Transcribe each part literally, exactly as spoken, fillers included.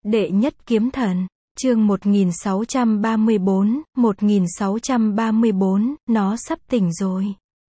Đệ nhất kiếm thần, chương một nghìn sáu trăm ba mươi bốn, một nghìn sáu trăm ba mươi bốn, nó sắp tỉnh rồi.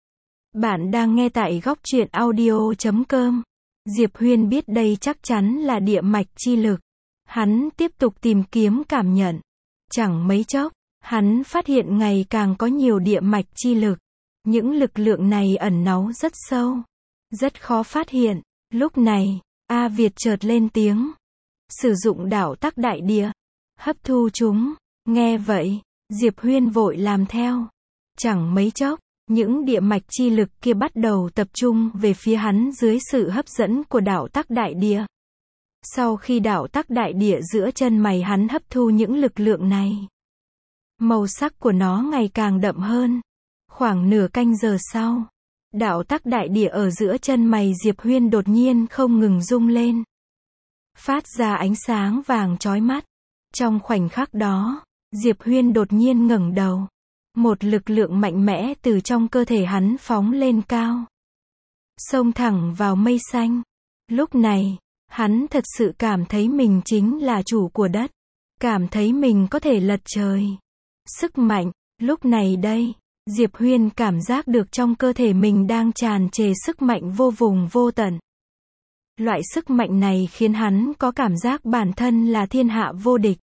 Bạn đang nghe tại góc truyện audio chấm com. Diệp Huyên biết đây chắc chắn là địa mạch chi lực. Hắn tiếp tục tìm kiếm cảm nhận. Chẳng mấy chốc, hắn phát hiện ngày càng có nhiều địa mạch chi lực. Những lực lượng này ẩn náu rất sâu, rất khó phát hiện. Lúc này, A Việt chợt lên tiếng. Sử dụng đạo tắc đại địa, hấp thu chúng. Nghe vậy, Diệp Huyên vội làm theo. Chẳng mấy chốc, những địa mạch chi lực kia bắt đầu tập trung về phía hắn dưới sự hấp dẫn của đạo tắc đại địa. Sau khi đạo tắc đại địa giữa chân mày hắn hấp thu những lực lượng này, màu sắc của nó ngày càng đậm hơn. Khoảng nửa canh giờ sau, đạo tắc đại địa ở giữa chân mày Diệp Huyên đột nhiên không ngừng rung lên, phát ra ánh sáng vàng chói mắt. Trong khoảnh khắc đó, Diệp Huyên đột nhiên ngẩng đầu. Một lực lượng mạnh mẽ từ trong cơ thể hắn phóng lên cao, xông thẳng vào mây xanh. Lúc này, hắn thật sự cảm thấy mình chính là chủ của đất, cảm thấy mình có thể lật trời. Sức mạnh, lúc này đây, Diệp Huyên cảm giác được trong cơ thể mình đang tràn trề sức mạnh vô vùng vô tận. Loại sức mạnh này khiến hắn có cảm giác bản thân là thiên hạ vô địch.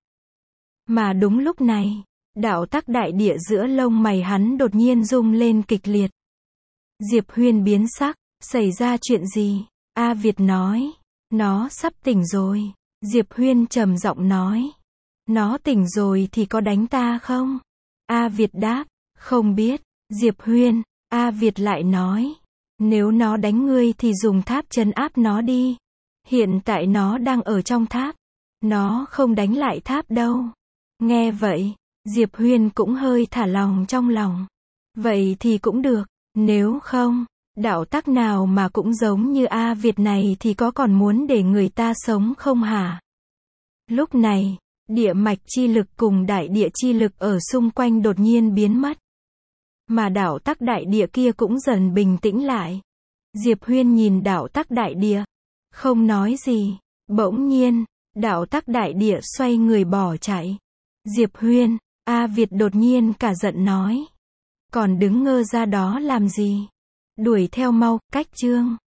Mà đúng lúc này, đạo tắc đại địa giữa lông mày hắn đột nhiên rung lên kịch liệt. Diệp Huyên biến sắc, xảy ra chuyện gì? A Việt nói, nó sắp tỉnh rồi. Diệp Huyên trầm giọng nói, nó tỉnh rồi thì có đánh ta không? A Việt đáp, không biết. Diệp Huyên, A Việt lại nói, nếu nó đánh ngươi thì dùng tháp trấn áp nó đi. Hiện tại nó đang ở trong tháp, nó không đánh lại tháp đâu. Nghe vậy, Diệp Huyên cũng hơi thả lòng trong lòng. Vậy thì cũng được, nếu không, đạo tắc nào mà cũng giống như A Việt này thì có còn muốn để người ta sống không hả? Lúc này, địa mạch chi lực cùng đại địa chi lực ở xung quanh đột nhiên biến mất. Mà đạo tắc đại địa kia cũng dần bình tĩnh lại. Diệp Huyên nhìn đạo tắc đại địa, không nói gì. Bỗng nhiên, đạo tắc đại địa xoay người bỏ chạy. Diệp Huyên, A Việt đột nhiên cả giận nói, còn đứng ngơ ra đó làm gì? Đuổi theo mau, cách chương.